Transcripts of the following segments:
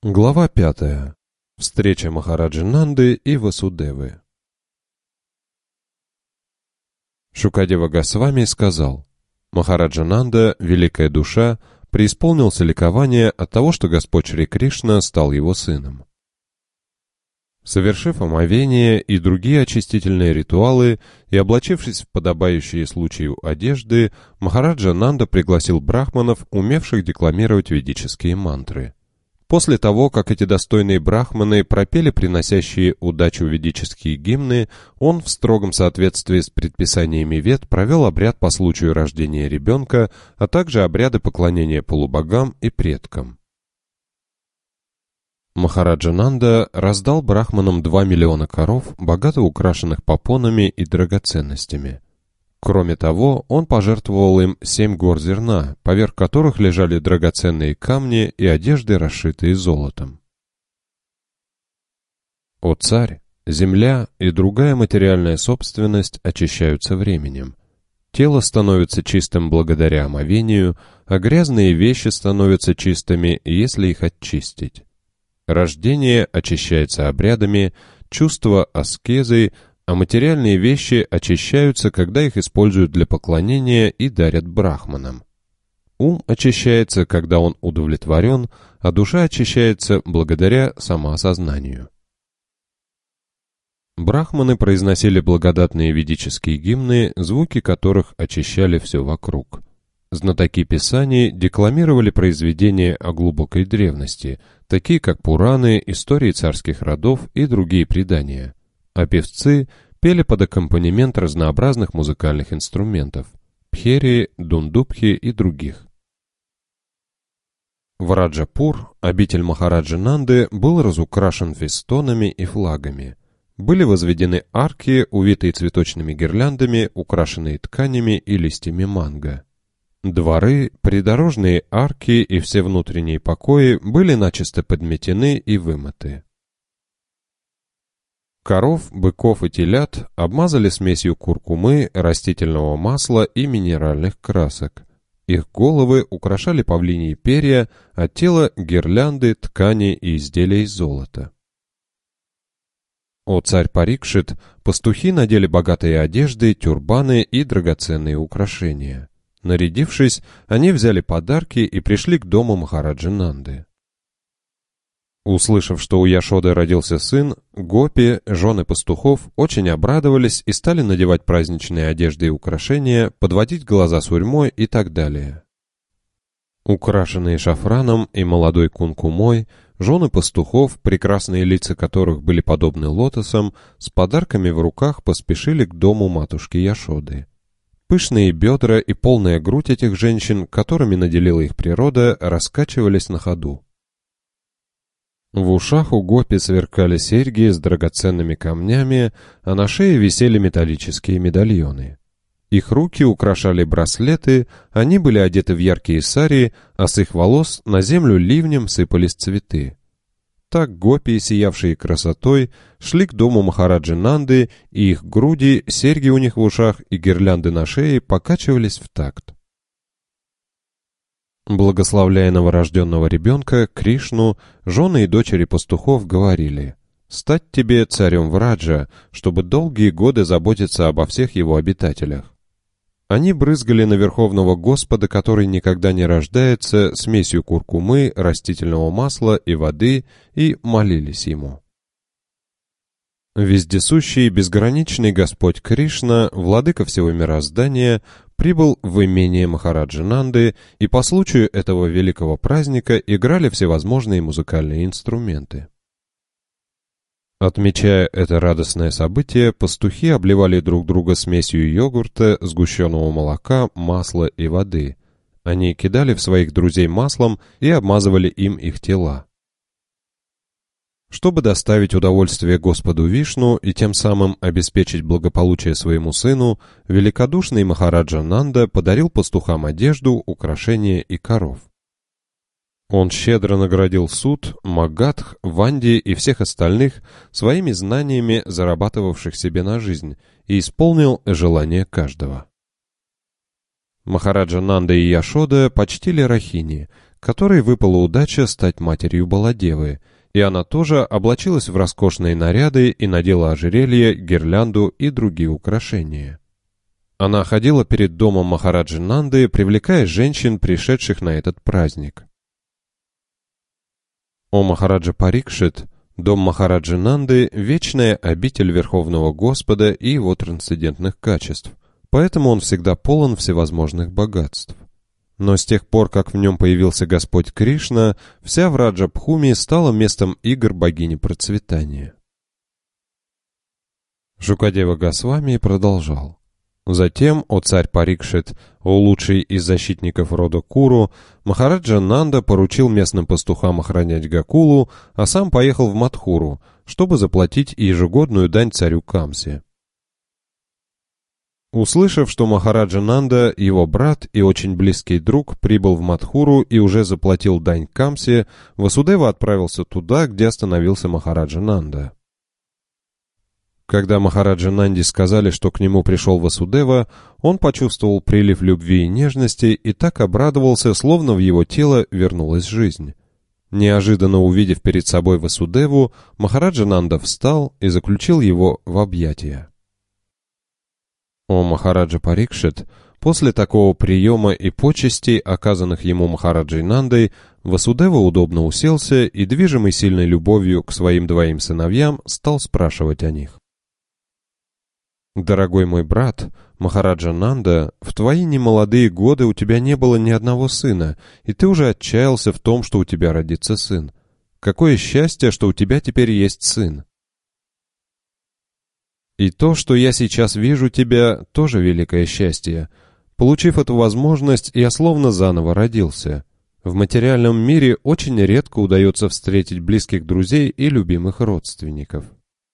Глава 5. Встреча Махараджи Нанды и Васудевы. Шукадева Госвами сказал: Махараджа Нанда, великая душа, преисполнился ликования от того, что Господь Шри Кришна стал его сыном. Совершив омовение и другие очистительные ритуалы и облачившись в подобающие случаю одежды, Махараджа Нанда пригласил брахманов, умевших декламировать ведические мантры. После того, как эти достойные брахманы пропели приносящие удачу ведические гимны, он в строгом соответствии с предписаниями Вед провел обряд по случаю рождения ребенка, а также обряды поклонения полубогам и предкам. Махараджа Нанда раздал брахманам 2 миллиона коров, богато украшенных попонами и драгоценностями. Кроме того, он пожертвовал им 7 гор зерна, поверх которых лежали драгоценные камни и одежды, расшитые золотом. О царь, земля и другая материальная собственность очищаются временем. Тело становится чистым благодаря омовению, а грязные вещи становятся чистыми, если их очистить. Рождение очищается обрядами, чувство аскезой, а материальные вещи очищаются, когда их используют для поклонения и дарят брахманам. Ум очищается, когда он удовлетворен, а душа очищается благодаря самоосознанию. Брахманы произносили благодатные ведические гимны, звуки которых очищали все вокруг. Знатоки писаний декламировали произведения о глубокой древности, такие как Пураны, истории царских родов и другие предания. А певцы пели под аккомпанемент разнообразных музыкальных инструментов – пхери, дундубхи и других. В Раджапур, обитель Махараджи Нанды, был разукрашен фестонами и флагами. Были возведены арки, увитые цветочными гирляндами, украшенные тканями и листьями манго. Дворы, придорожные арки и все внутренние покои были начисто подметены и вымыты. Коров, быков и телят обмазали смесью куркумы, растительного масла и минеральных красок. Их головы украшали павлиньи перья, а тело — гирлянды, ткани и изделия из золота. О царь Парикшит, пастухи надели богатые одежды, тюрбаны и драгоценные украшения. Нарядившись, они взяли подарки и пришли к дому Махараджи Нанды. Услышав, что у Яшоды родился сын, гопи, жены пастухов, очень обрадовались и стали надевать праздничные одежды и украшения, подводить глаза сурьмой и так далее. Украшенные шафраном и молодой кункумой, жены пастухов, прекрасные лица которых были подобны лотосам, с подарками в руках поспешили к дому матушки Яшоды. Пышные бедра и полная грудь этих женщин, которыми наделила их природа, раскачивались на ходу. В ушах у гопи сверкали серьги с драгоценными камнями, а на шее висели металлические медальоны. Их руки украшали браслеты, они были одеты в яркие сари, а с их волос на землю ливнем сыпались цветы. Так гопи, сиявшие красотой, шли к дому Махараджи Нанды, и их груди, серьги у них в ушах и гирлянды на шее покачивались в такт. Благословляя новорожденного ребенка, Кришну, жены и дочери пастухов говорили: «Стать тебе царем Враджа, чтобы долгие годы заботиться обо всех его обитателях». Они брызгали на Верховного Господа, который никогда не рождается, смесью куркумы, растительного масла и воды, и молились ему. Вездесущий безграничный Господь Кришна, владыка всего мироздания, прибыл в имение Махараджи Нанды, и по случаю этого великого праздника играли всевозможные музыкальные инструменты. Отмечая это радостное событие, пастухи обливали друг друга смесью йогурта, сгущенного молока, масла и воды. Они кидали в своих друзей маслом и обмазывали им их тела. Чтобы доставить удовольствие Господу Вишну и тем самым обеспечить благополучие своему сыну, великодушный Махараджа Нанда подарил пастухам одежду, украшения и коров. Он щедро наградил Суд, Магадх, Ванди и всех остальных своими знаниями, зарабатывавших себе на жизнь, и исполнил желание каждого. Махараджа Нанда и Яшода почтили Рахини, которой выпала удача стать матерью Баладевы, и она тоже облачилась в роскошные наряды и надела ожерелье, гирлянду и другие украшения. Она ходила перед домом Махараджи Нанды, привлекая женщин, пришедших на этот праздник. О Махараджа Парикшит, дом Махараджи Нанды – вечная обитель Верховного Господа и его трансцендентных качеств, поэтому он всегда полон всевозможных богатств. Но с тех пор, как в нем появился Господь Кришна, вся Враджа-Бхуми стала местом игр богини процветания. Шукадева Госвами продолжал. Затем, о царь Парикшит, о лучший из защитников рода Куру, Махараджа Нанда поручил местным пастухам охранять Гакулу, а сам поехал в Мадхуру, чтобы заплатить ежегодную дань царю Камсе. Услышав, что Махараджа Нанда, его брат и очень близкий друг, прибыл в Мадхуру и уже заплатил дань Камсе, Васудева отправился туда, где остановился Махараджа Нанда. Когда Махараджа Нанде сказали, что к нему пришел Васудева, он почувствовал прилив любви и нежности и так обрадовался, словно в его тело вернулась жизнь. Неожиданно увидев перед собой Васудеву, Махараджа Нанда встал и заключил его в объятия. О Махараджа Парикшит, после такого приема и почестей, оказанных ему Махараджей Нандой, Васудева удобно уселся и, движимый сильной любовью к своим двоим сыновьям, стал спрашивать о них. «Дорогой мой брат, Махараджа Нанда, в твои немолодые годы у тебя не было ни одного сына, и ты уже отчаялся в том, что у тебя родится сын. Какое счастье, что у тебя теперь есть сын! И то, что я сейчас вижу тебя, тоже великое счастье. Получив эту возможность, я словно заново родился. В материальном мире очень редко удается встретить близких друзей и любимых родственников.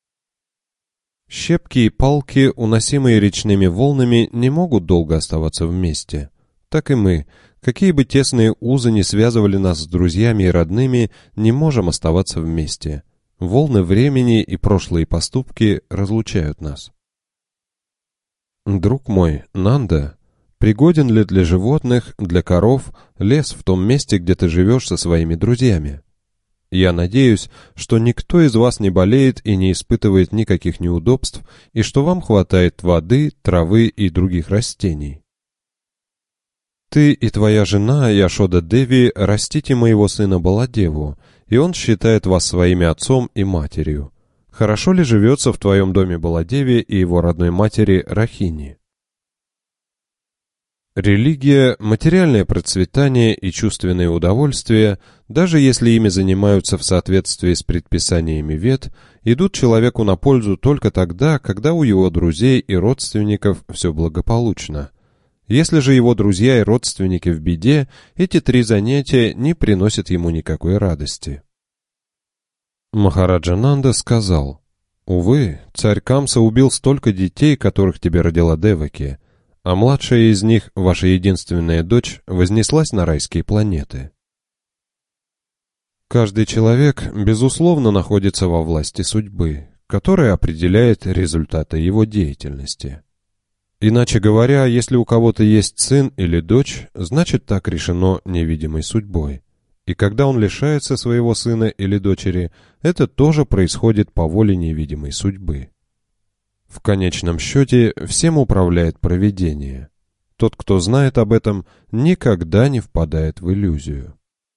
Щепки и палки, уносимые речными волнами, не могут долго оставаться вместе. Так и мы, какие бы тесные узы ни связывали нас с друзьями и родными, не можем оставаться вместе. Волны времени и прошлые поступки разлучают нас. Друг мой, Нанда, пригоден ли для животных, для коров, лес в том месте, где ты живешь со своими друзьями? Я надеюсь, что никто из вас не болеет и не испытывает никаких неудобств, и что вам хватает воды, травы и других растений. Ты и твоя жена Яшода Деви растите моего сына Баладеву, и он считает вас своими отцом и матерью. Хорошо ли живется в твоем доме Баладеве и его родной матери Рахини? Религия, материальное процветание и чувственные удовольствия, даже если ими занимаются в соответствии с предписаниями Вед, идут человеку на пользу только тогда, когда у его друзей и родственников все благополучно. Если же его друзья и родственники в беде, эти три занятия не приносят ему никакой радости. Махараджа Нанда сказал: «Увы, царь Камса убил столько детей, которых тебе родила Деваки, а младшая из них, ваша единственная дочь, вознеслась на райские планеты». Каждый человек, безусловно, находится во власти судьбы, которая определяет результаты его деятельности. Иначе говоря, если у кого-то есть сын или дочь, значит так решено невидимой судьбой. И когда он лишается своего сына или дочери, это тоже происходит по воле невидимой судьбы. В конечном счете, всем управляет провидение. Тот, кто знает об этом, никогда не впадает в иллюзию.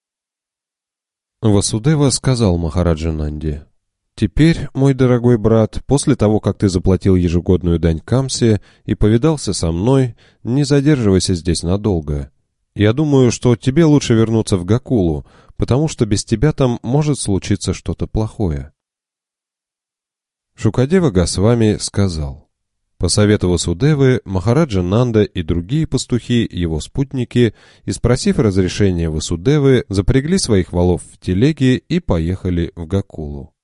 Васудева сказал Махараджа Нанде: «Теперь, мой дорогой брат, после того, как ты заплатил ежегодную дань Камсе и повидался со мной, не задерживайся здесь надолго. Я думаю, что тебе лучше вернуться в Гакулу, потому что без тебя там может случиться что-то плохое». Шукадева Госвами сказал: по совету Васудевы, Махараджа Нанда и другие пастухи, его спутники, и спросив разрешения Васудевы, запрягли своих волов в телеги и поехали в Гакулу.